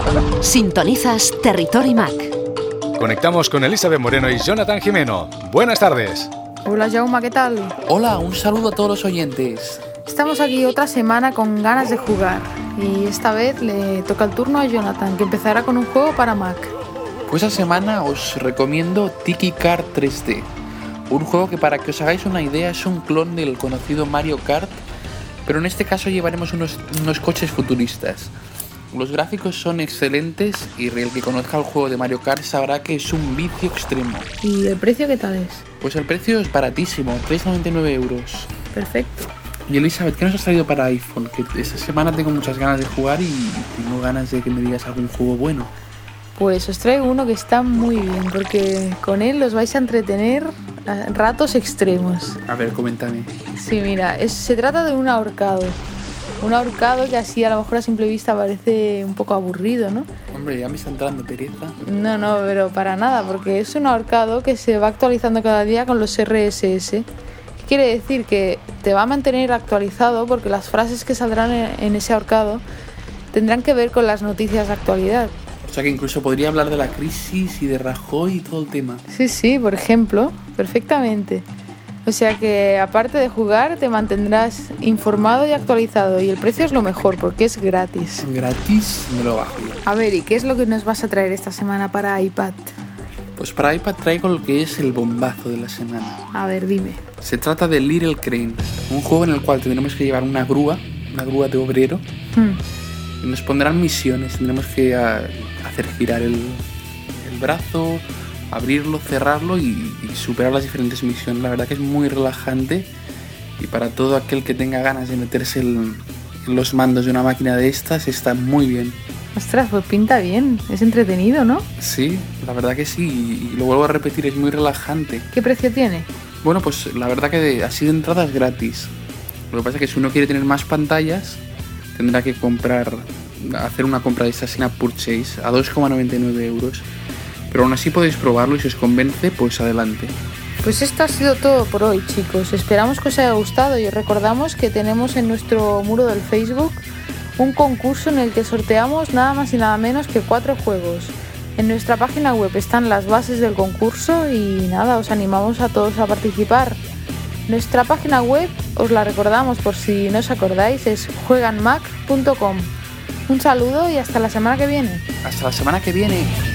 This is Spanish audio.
Sintonizas Territory Mac. Conectamos con Elizabeth Moreno y Jonathan Jimeno. Buenas tardes. Hola Jaume, ¿qué tal? Hola, un saludo a todos los oyentes. Estamos aquí otra semana con ganas de jugar y esta vez le toca el turno a Jonathan, que empezará con un juego para Mac. Pues esta semana os recomiendo Tiki Kart 3D, un juego que, para que os hagáis una idea, es un clon del conocido Mario Kart, pero en este caso llevaremos unos coches futuristas. Los gráficos son excelentes y el que conozca el juego de Mario Kart sabrá que es un vicio extremo. ¿Y el precio qué tal es? Pues el precio es baratísimo, 3,99 euros. Perfecto. Y Elizabeth, ¿qué nos has traído para iPhone? Que esta semana tengo muchas ganas de jugar y tengo ganas de que me digas algún juego bueno. Pues os traigo uno que está muy bien, porque con él os vais a entretener a ratos extremos. A ver, coméntame. Sí, mira, se trata de un ahorcado. Un ahorcado que así a lo mejor a simple vista parece un poco aburrido, ¿no? Hombre, ya me está entrando pereza. No, pero para nada, porque es un ahorcado que se va actualizando cada día con los RSS. ¿Qué quiere decir? Que te va a mantener actualizado porque las frases que saldrán en ese ahorcado tendrán que ver con las noticias de actualidad. O sea que incluso podría hablar de la crisis y de Rajoy y todo el tema. Sí, por ejemplo, perfectamente. O sea que aparte de jugar te mantendrás informado y actualizado, y el precio es lo mejor porque es gratis. Gratis, me lo bajo yo. A ver, ¿y qué es lo que nos vas a traer esta semana para iPad? Pues para iPad traigo lo que es el bombazo de la semana. A ver, dime. Se trata de Little Crane, un juego en el cual tendremos que llevar una grúa de obrero. Y nos pondrán misiones, tendremos que hacer girar el brazo, abrirlo, cerrarlo y superar las diferentes misiones. La verdad que es muy relajante y para todo aquel que tenga ganas de meterse en los mandos de una máquina de estas está muy bien. Ostras, pues pinta bien, es entretenido, ¿no? Sí, la verdad que sí, y lo vuelvo a repetir, es muy relajante. ¿Qué precio tiene? Bueno, pues la verdad que así de entrada es gratis. Lo que pasa es que si uno quiere tener más pantallas tendrá que hacer una compra de esta in-app purchase a 2,99 euros. Pero aún así podéis probarlo y si os convence, pues adelante. Pues esto ha sido todo por hoy, chicos. Esperamos que os haya gustado y os recordamos que tenemos en nuestro muro del Facebook un concurso en el que sorteamos nada más y nada menos que 4 juegos. En nuestra página web están las bases del concurso y nada, os animamos a todos a participar. Nuestra página web, os la recordamos por si no os acordáis, es jueganmac.com. Un saludo y hasta la semana que viene. Hasta la semana que viene.